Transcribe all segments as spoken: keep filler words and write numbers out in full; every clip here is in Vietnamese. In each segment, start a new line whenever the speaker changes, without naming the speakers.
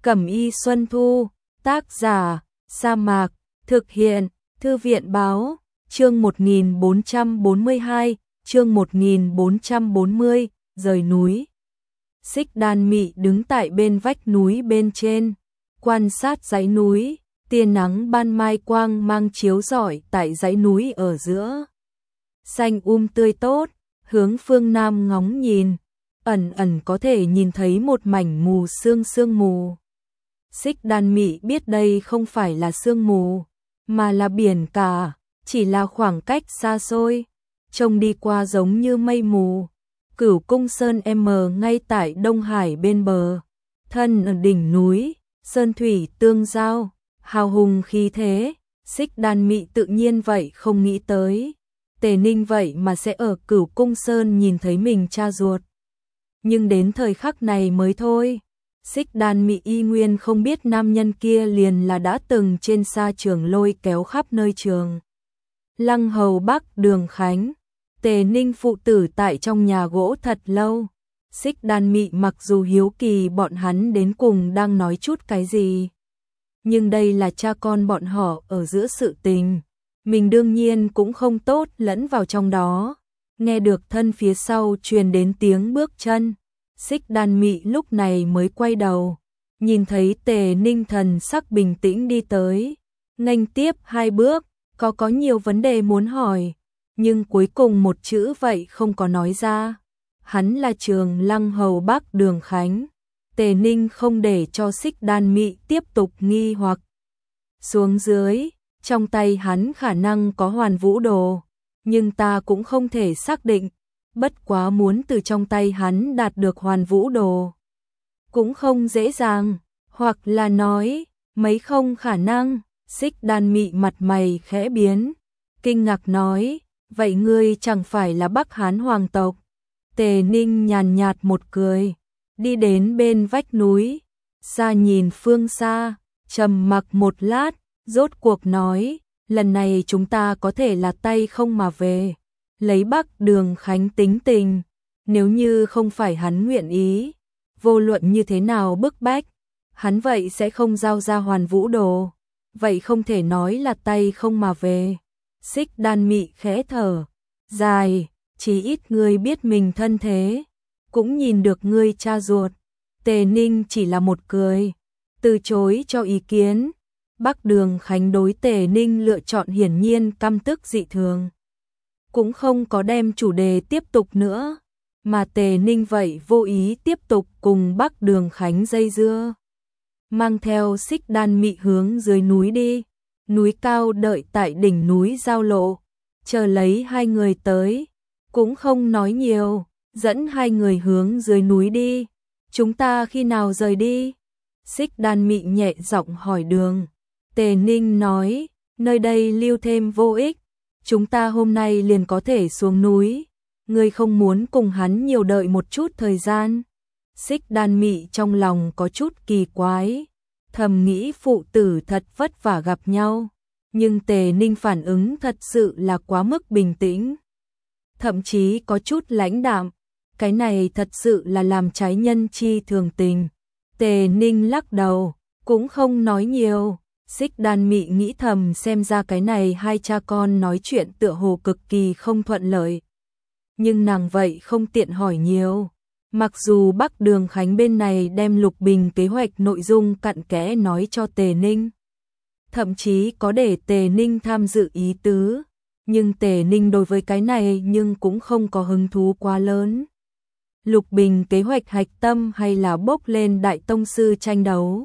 Cẩm y Xuân Thu, tác giả, Sa Mạc, thực hiện, Thư viện báo, chương một nghìn bốn trăm bốn mươi hai, chương một nghìn bốn trăm bốn mươi, rời núi. Xích Đan Mị đứng tại bên vách núi bên trên, quan sát dãy núi, tia nắng ban mai quang mang chiếu rọi tại dãy núi ở giữa. Xanh um tươi tốt, hướng phương nam ngóng nhìn, ẩn ẩn có thể nhìn thấy một mảnh mù sương sương mù. Xích Đan Mị biết đây không phải là sương mù, mà là biển cả, chỉ là khoảng cách xa xôi, trông đi qua giống như mây mù. Cửu Cung Sơn M ngay tại Đông Hải bên bờ, thân ở đỉnh núi, sơn thủy tương giao, hào hùng khí thế. Xích Đan Mị tự nhiên vậy không nghĩ tới, Tề Ninh vậy mà sẽ ở Cửu Cung Sơn nhìn thấy mình cha ruột. Nhưng đến thời khắc này mới thôi, Xích Đan Mị y nguyên không biết nam nhân kia liền là đã từng trên sa trường lôi kéo khắp nơi trường Lăng Hầu Bắc Đường Khánh. Tề Ninh phụ tử tại trong nhà gỗ thật lâu. Xích Đan Mị mặc dù hiếu kỳ bọn hắn đến cùng đang nói chút cái gì, nhưng đây là cha con bọn họ ở giữa sự tình, mình đương nhiên cũng không tốt lẫn vào trong đó. Nghe được thân phía sau truyền đến tiếng bước chân, Xích Đan Mị lúc này mới quay đầu, nhìn thấy Tề Ninh thần sắc bình tĩnh đi tới, nghênh tiếp hai bước, có có nhiều vấn đề muốn hỏi, nhưng cuối cùng một chữ vậy không có nói ra. Hắn là Trường Lăng Hầu Bắc Đường Khánh. Tề Ninh không để cho Xích Đan Mị tiếp tục nghi hoặc xuống dưới, trong tay hắn khả năng có Hoàn Vũ Đồ, nhưng ta cũng không thể xác định, bất quá muốn từ trong tay hắn đạt được Hoàn Vũ Đồ cũng không dễ dàng, hoặc là nói, mấy không khả năng. Xích Đan Mị mặt mày khẽ biến, kinh ngạc nói, vậy ngươi chẳng phải là Bắc Hán hoàng tộc? Tề Ninh nhàn nhạt một cười, đi đến bên vách núi, xa nhìn phương xa, trầm mặc một lát, rốt cuộc nói, lần này chúng ta có thể là tay không mà về. Lấy Bắc Đường Khánh tính tình, nếu như không phải hắn nguyện ý, vô luận như thế nào bức bách, hắn vậy sẽ không giao ra Hoàn Vũ Đồ, vậy không thể nói là tay không mà về. Xích Đan Mị khẽ thở dài, chỉ ít ngươi biết mình thân thế, cũng nhìn được ngươi cha ruột. Tề Ninh chỉ là một cười, từ chối cho ý kiến. Bắc Đường Khánh đối Tề Ninh lựa chọn hiển nhiên căm tức dị thường, cũng không có đem chủ đề tiếp tục nữa, mà Tề Ninh vậy vô ý tiếp tục cùng Bắc Đường Khánh dây dưa, mang theo Xích Đan Mị hướng dưới núi đi. Núi cao đợi tại đỉnh núi giao lộ, chờ lấy hai người tới, cũng không nói nhiều, dẫn hai người hướng dưới núi đi. Chúng ta khi nào rời đi? Xích Đan Mị nhẹ giọng hỏi đường. Tề Ninh nói, nơi đây lưu thêm vô ích, chúng ta hôm nay liền có thể xuống núi, ngươi không muốn cùng hắn nhiều đợi một chút thời gian? Xích Đan Mị trong lòng có chút kỳ quái, thầm nghĩ phụ tử thật vất vả gặp nhau, nhưng Tề Ninh phản ứng thật sự là quá mức bình tĩnh, thậm chí có chút lãnh đạm, cái này thật sự là làm trái nhân chi thường tình. Tề Ninh lắc đầu, cũng không nói nhiều. Xích Đan Mị nghĩ thầm xem ra cái này hai cha con nói chuyện tựa hồ cực kỳ không thuận lợi, nhưng nàng vậy không tiện hỏi nhiều. Mặc dù Bắc Đường Khánh bên này đem Lục Bình kế hoạch nội dung cặn kẽ nói cho Tề Ninh, thậm chí có để Tề Ninh tham dự ý tứ, nhưng Tề Ninh đối với cái này nhưng cũng không có hứng thú quá lớn. Lục Bình kế hoạch hạch tâm hay là bốc lên Đại Tông Sư tranh đấu,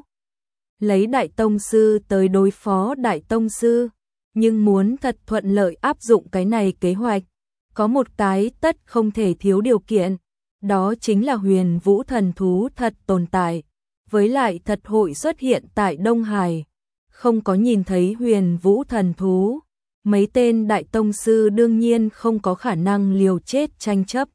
lấy Đại Tông Sư tới đối phó Đại Tông Sư, nhưng muốn thật thuận lợi áp dụng cái này kế hoạch, có một cái tất không thể thiếu điều kiện, đó chính là Huyền Vũ thần thú thật tồn tại, với lại thật hội xuất hiện tại Đông Hải. Không có nhìn thấy Huyền Vũ thần thú, mấy tên Đại Tông Sư đương nhiên không có khả năng liều chết tranh chấp.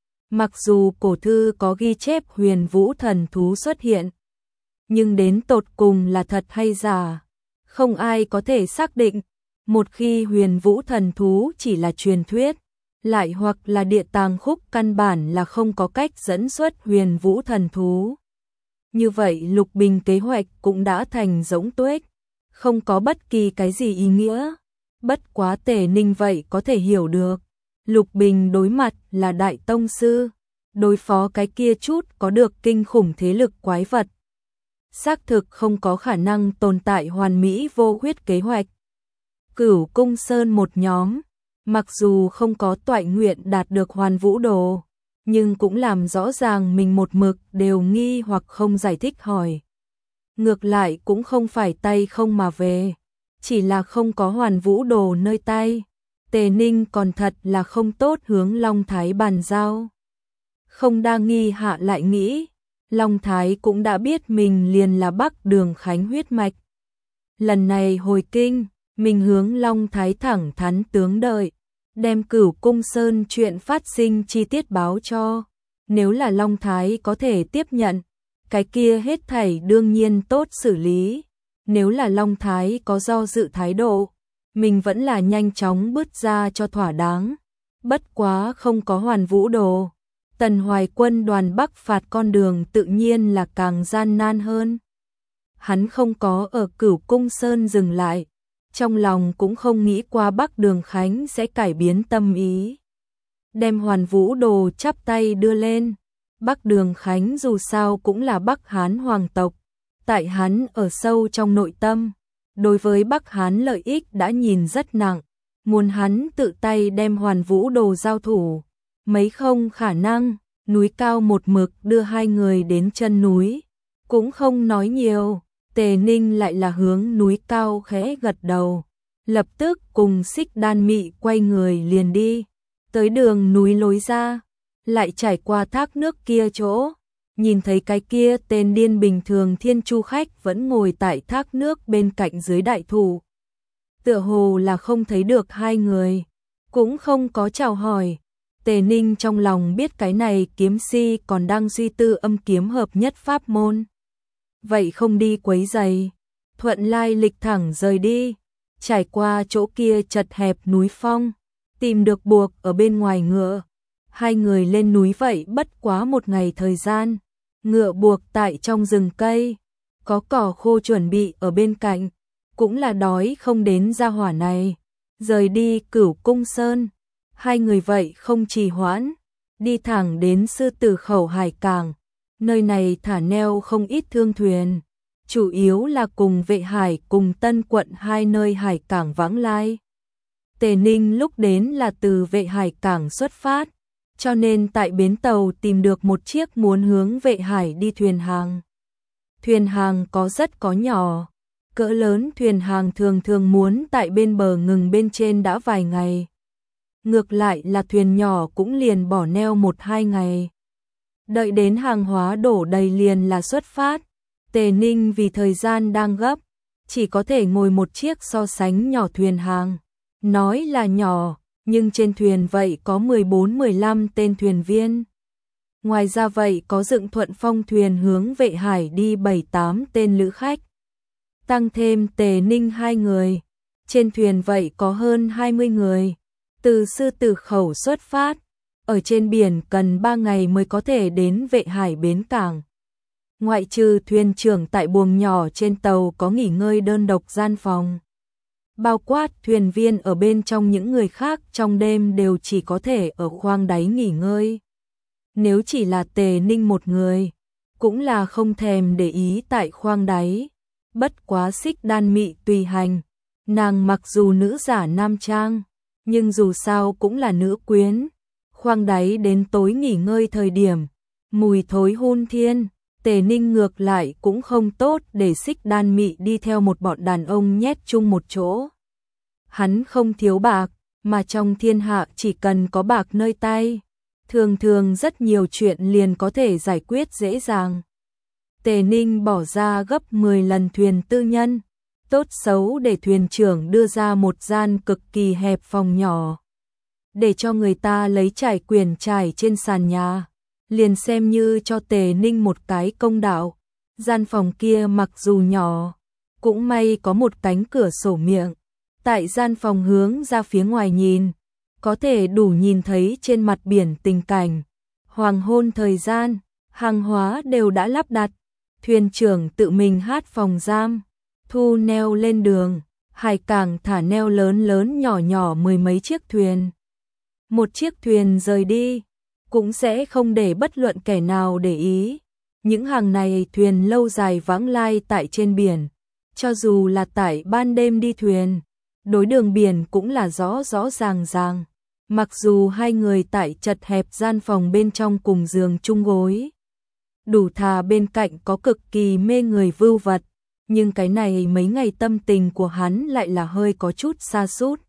Mặc dù cổ thư có ghi chép Huyền Vũ thần thú xuất hiện, nhưng đến tột cùng là thật hay giả, không ai có thể xác định. Một khi Huyền Vũ thần thú chỉ là truyền thuyết, lại hoặc là địa tàng khúc căn bản là không có cách dẫn xuất Huyền Vũ thần thú. Như vậy Lục Bình kế hoạch cũng đã thành rỗng tuếch, không có bất kỳ cái gì ý nghĩa. Bất quá Tề Ninh vậy có thể hiểu được. Lục Bình đối mặt là đại tông sư, đối phó cái kia chút có được kinh khủng thế lực quái vật. Xác thực không có khả năng tồn tại hoàn mỹ vô khuyết kế hoạch. Cửu Cung Sơn một nhóm, mặc dù không có toại nguyện đạt được hoàn vũ đồ, nhưng cũng làm rõ ràng mình một mực đều nghi hoặc không giải thích hỏi. Ngược lại cũng không phải tay không mà về, chỉ là không có hoàn vũ đồ nơi tay. Tề Ninh còn thật là không tốt hướng Long Thái bàn giao. Không đa nghi hạ lại nghĩ, Long Thái cũng đã biết mình liền là Bắc Đường Khánh huyết mạch. Lần này hồi kinh, mình hướng Long Thái thẳng thắn tướng đợi, đem Cửu Cung Sơn chuyện phát sinh chi tiết báo cho. Nếu là Long Thái có thể tiếp nhận, cái kia hết thảy đương nhiên tốt xử lý. Nếu là Long Thái có do dự thái độ, mình vẫn là nhanh chóng bứt ra cho thỏa đáng. Bất quá không có hoàn vũ đồ, Tần Hoài Quân đoàn Bắc phạt con đường tự nhiên là càng gian nan hơn. Hắn không có ở Cửu Cung Sơn dừng lại, trong lòng cũng không nghĩ qua Bắc Đường Khánh sẽ cải biến tâm ý. Đem hoàn vũ đồ chắp tay đưa lên. Bắc Đường Khánh dù sao cũng là Bắc Hán hoàng tộc, tại hắn ở sâu trong nội tâm, đối với Bắc Hán lợi ích đã nhìn rất nặng, muốn hắn tự tay đem hoàn vũ đồ giao thủ, mấy không khả năng. Núi cao một mực đưa hai người đến chân núi, cũng không nói nhiều. Tề Ninh lại là hướng núi cao khẽ gật đầu, lập tức cùng Xích Đan Mị quay người liền đi, tới đường núi lối ra, lại trải qua thác nước kia chỗ, nhìn thấy cái kia tên điên bình thường Thiên Chu khách vẫn ngồi tại thác nước bên cạnh dưới đại thụ. Tựa hồ là không thấy được hai người, cũng không có chào hỏi. Tề Ninh trong lòng biết cái này kiếm si còn đang suy tư âm kiếm hợp nhất pháp môn. Vậy không đi quấy giày, thuận lai lịch thẳng rời đi, trải qua chỗ kia chật hẹp núi phong, tìm được buộc ở bên ngoài ngựa. Hai người lên núi vậy bất quá một ngày thời gian, ngựa buộc tại trong rừng cây, có cỏ khô chuẩn bị ở bên cạnh, cũng là đói không đến gia hỏa này. Rời đi Cửu Cung Sơn, hai người vậy không trì hoãn, đi thẳng đến Sư Tử Khẩu hải cảng. Nơi này thả neo không ít thương thuyền, chủ yếu là cùng Vệ Hải cùng Tân quận hai nơi hải cảng vãng lai. Tề Ninh lúc đến là từ Vệ Hải cảng xuất phát, cho nên tại bến tàu tìm được một chiếc muốn hướng Vệ Hải đi thuyền hàng. Thuyền hàng có rất có nhỏ, cỡ lớn thuyền hàng thường thường muốn tại bên bờ ngừng bên trên đã vài ngày. Ngược lại là thuyền nhỏ cũng liền bỏ neo một hai ngày. Đợi đến hàng hóa đổ đầy liền là xuất phát. Tề Ninh vì thời gian đang gấp, chỉ có thể ngồi một chiếc so sánh nhỏ thuyền hàng. Nói là nhỏ, nhưng trên thuyền vậy có mười bốn mười lăm tên thuyền viên. Ngoài ra vậy có dựng thuận phong thuyền hướng Vệ Hải đi bảy tám tên lữ khách. Tăng thêm Tề Ninh hai người, trên thuyền vậy có hơn hai mươi người. Từ Sư Tử Khẩu xuất phát, ở trên biển cần ba ngày mới có thể đến Vệ Hải bến cảng. Ngoại trừ thuyền trưởng tại buồng nhỏ trên tàu có nghỉ ngơi đơn độc gian phòng, bao quát thuyền viên ở bên trong những người khác trong đêm đều chỉ có thể ở khoang đáy nghỉ ngơi. Nếu chỉ là Tề Ninh một người, cũng là không thèm để ý tại khoang đáy. Bất quá Xích Đan Mị tùy hành, nàng mặc dù nữ giả nam trang, nhưng dù sao cũng là nữ quyến. Khoang đáy đến tối nghỉ ngơi thời điểm, mùi thối hôn thiên. Tề Ninh ngược lại cũng không tốt để Xích Đan Mị đi theo một bọn đàn ông nhét chung một chỗ. Hắn không thiếu bạc, mà trong thiên hạ chỉ cần có bạc nơi tay, thường thường rất nhiều chuyện liền có thể giải quyết dễ dàng. Tề Ninh bỏ ra gấp mười lần thuyền tư nhân, tốt xấu để thuyền trưởng đưa ra một gian cực kỳ hẹp phòng nhỏ, để cho người ta lấy trải quyền trải trên sàn nhà, liền xem như cho Tề Ninh một cái công đạo. Gian phòng kia mặc dù nhỏ, cũng may có một cánh cửa sổ miệng, tại gian phòng hướng ra phía ngoài nhìn, có thể đủ nhìn thấy trên mặt biển tình cảnh. Hoàng hôn thời gian, hàng hóa đều đã lắp đặt, thuyền trưởng tự mình hát phòng giam, thu neo lên đường, hải cảng thả neo lớn lớn nhỏ nhỏ mười mấy chiếc thuyền. Một chiếc thuyền rời đi, cũng sẽ không để bất luận kẻ nào để ý. Những hàng này thuyền lâu dài vãng lai tại trên biển, cho dù là tại ban đêm đi thuyền, đối đường biển cũng là rõ rõ ràng ràng. Mặc dù hai người tại chật hẹp gian phòng bên trong cùng giường chung gối, đủ thà bên cạnh có cực kỳ mê người vưu vật, nhưng cái này mấy ngày tâm tình của hắn lại là hơi có chút sa sút.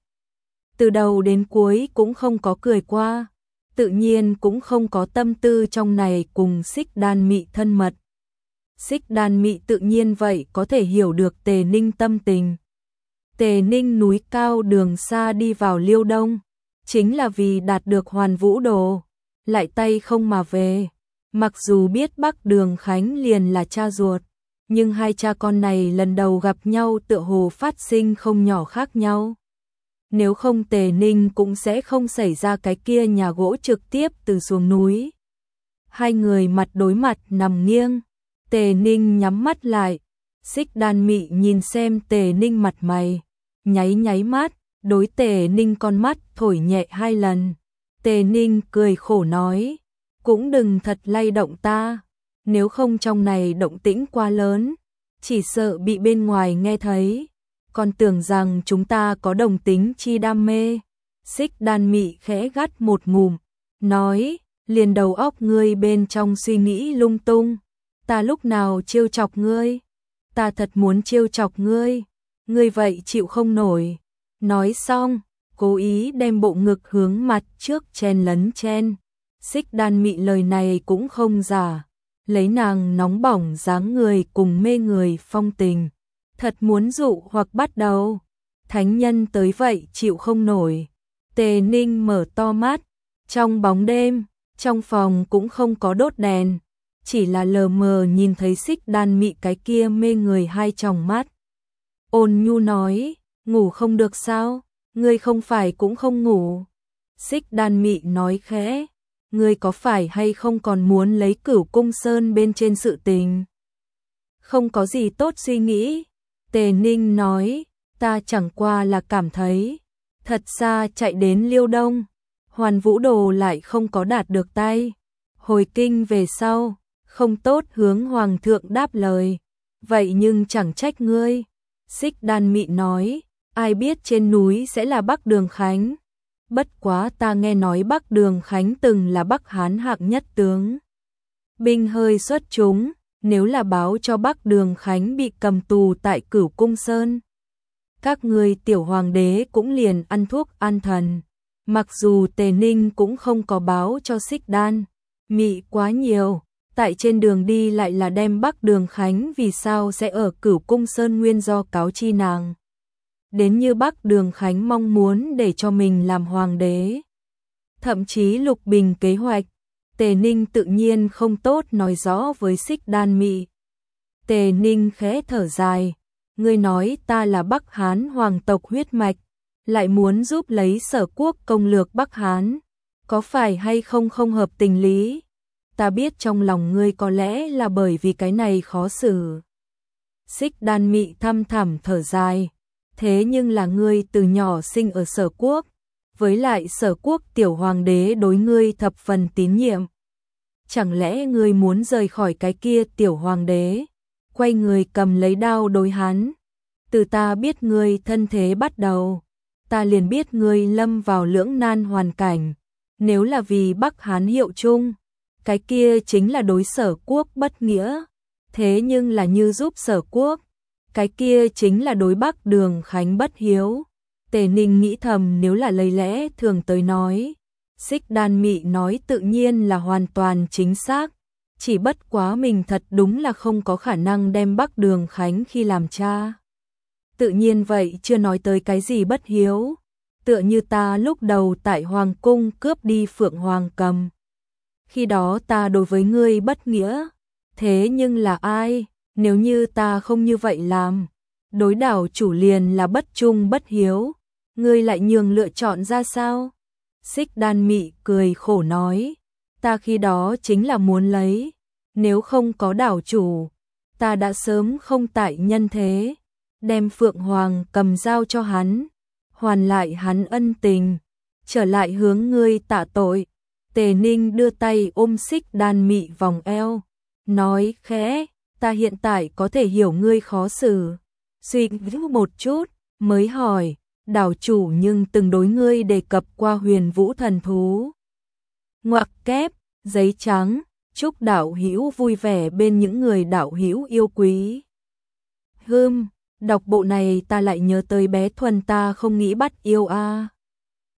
Từ đầu đến cuối cũng không có cười qua, tự nhiên cũng không có tâm tư trong này cùng Xích Đan Mị thân mật. Xích Đan Mị tự nhiên vậy có thể hiểu được Tề Ninh tâm tình. Tề Ninh núi cao đường xa đi vào Liêu Đông, chính là vì đạt được Hoàn Vũ Đồ, lại tay không mà về. Mặc dù biết Bắc Đường Khánh liền là cha ruột, nhưng hai cha con này lần đầu gặp nhau tựa hồ phát sinh không nhỏ khác nhau. Nếu không Tề Ninh cũng sẽ không xảy ra cái kia nhà gỗ trực tiếp từ xuống núi. Hai người mặt đối mặt nằm nghiêng, Tề Ninh nhắm mắt lại, Xích Đan Mị nhìn xem Tề Ninh mặt mày, nháy nháy mắt, đối Tề Ninh con mắt thổi nhẹ hai lần. Tề Ninh cười khổ nói, cũng đừng thật lay động ta, nếu không trong này động tĩnh quá lớn, chỉ sợ bị bên ngoài nghe thấy. Còn tưởng rằng chúng ta có đồng tính chi đam mê. Xích Đan Mị khẽ gắt một ngụm, nói, liền đầu óc ngươi bên trong suy nghĩ lung tung. Ta lúc nào trêu chọc ngươi? Ta thật muốn trêu chọc ngươi. Ngươi vậy chịu không nổi. Nói xong, cố ý đem bộ ngực hướng mặt trước chen lấn chen. Xích Đan Mị lời này cũng không giả, lấy nàng nóng bỏng dáng người cùng mê người phong tình, thật muốn dụ hoặc bắt đầu. Thánh nhân tới vậy chịu không nổi. Tề Ninh mở to mắt, trong bóng đêm, trong phòng cũng không có đốt đèn, chỉ là lờ mờ nhìn thấy Xích Đan Mị cái kia mê người hai tròng mắt. Ôn nhu nói, ngủ không được sao? Ngươi không phải cũng không ngủ. Xích Đan Mị nói khẽ, ngươi có phải hay không còn muốn lấy Cửu Cung Sơn bên trên sự tình? Không có gì tốt suy nghĩ. Tề Ninh nói, ta chẳng qua là cảm thấy, thật xa chạy đến Liêu Đông, Hoàn Vũ Đồ lại không có đạt được tay. Hồi kinh về sau, không tốt hướng Hoàng thượng đáp lời. Vậy nhưng chẳng trách ngươi. Xích Đan Mị nói, ai biết trên núi sẽ là Bắc Đường Khánh. Bất quá ta nghe nói Bắc Đường Khánh từng là Bắc Hán hạng nhất tướng binh hơi xuất chúng, nếu là báo cho Bắc Đường Khánh bị cầm tù tại Cửu Cung Sơn, các ngươi tiểu hoàng đế cũng liền ăn thuốc an thần. Mặc dù Tề Ninh cũng không có báo cho Xích Đan Mị quá nhiều, tại trên đường đi lại là đem Bắc Đường Khánh vì sao sẽ ở Cửu Cung Sơn nguyên do cáo chi nàng. Đến như Bắc Đường Khánh mong muốn để cho mình làm hoàng đế, thậm chí lục bình kế hoạch, Tề Ninh tự nhiên không tốt nói rõ với Xích Đan Mị. Tề Ninh khẽ thở dài, ngươi nói ta là Bắc Hán hoàng tộc huyết mạch, lại muốn giúp lấy Sở Quốc công lược Bắc Hán, có phải hay không không hợp tình lý? Ta biết trong lòng ngươi có lẽ là bởi vì cái này khó xử. Xích Đan Mị thăm thẳm thở dài, thế nhưng là ngươi từ nhỏ sinh ở Sở Quốc, với lại Sở Quốc tiểu hoàng đế đối ngươi thập phần tín nhiệm. Chẳng lẽ ngươi muốn rời khỏi cái kia tiểu hoàng đế, quay người cầm lấy đao đối hắn? Từ ta biết ngươi thân thế bắt đầu, ta liền biết ngươi lâm vào lưỡng nan hoàn cảnh. Nếu là vì Bắc Hán hiệu chung, cái kia chính là đối Sở Quốc bất nghĩa. Thế nhưng là như giúp Sở Quốc, cái kia chính là đối Bắc Đường Khánh bất hiếu. Tề Ninh nghĩ thầm, nếu là lời lẽ thường tới nói, Xích Đan Mị nói tự nhiên là hoàn toàn chính xác, chỉ bất quá mình thật đúng là không có khả năng đem Bắc Đường Khánh khi làm cha. Tự nhiên vậy chưa nói tới cái gì bất hiếu, tựa như ta lúc đầu tại Hoàng Cung cướp đi Phượng Hoàng Cầm. Khi đó ta đối với ngươi bất nghĩa, thế nhưng là ai, nếu như ta không như vậy làm, đối đảo chủ liền là bất trung bất hiếu, ngươi lại nhường lựa chọn ra sao? Xích Đan Mị cười khổ nói, ta khi đó chính là muốn lấy, nếu không có đảo chủ, ta đã sớm không tại nhân thế, đem Phượng Hoàng cầm giao cho hắn, hoàn lại hắn ân tình, trở lại hướng ngươi tạ tội. Tề Ninh đưa tay ôm Xích Đan mị vòng eo, nói khẽ, ta hiện tại có thể hiểu ngươi khó xử. Suy nghĩ một chút, mới hỏi, đảo chủ nhưng từng đối ngươi đề cập qua Huyền Vũ thần thú. Ngoặc kép, giấy trắng, chúc đạo hữu vui vẻ bên những người đạo hữu yêu quý. Hừm, đọc bộ này ta lại nhớ tới bé Thuần ta không nghĩ bắt yêu a. À.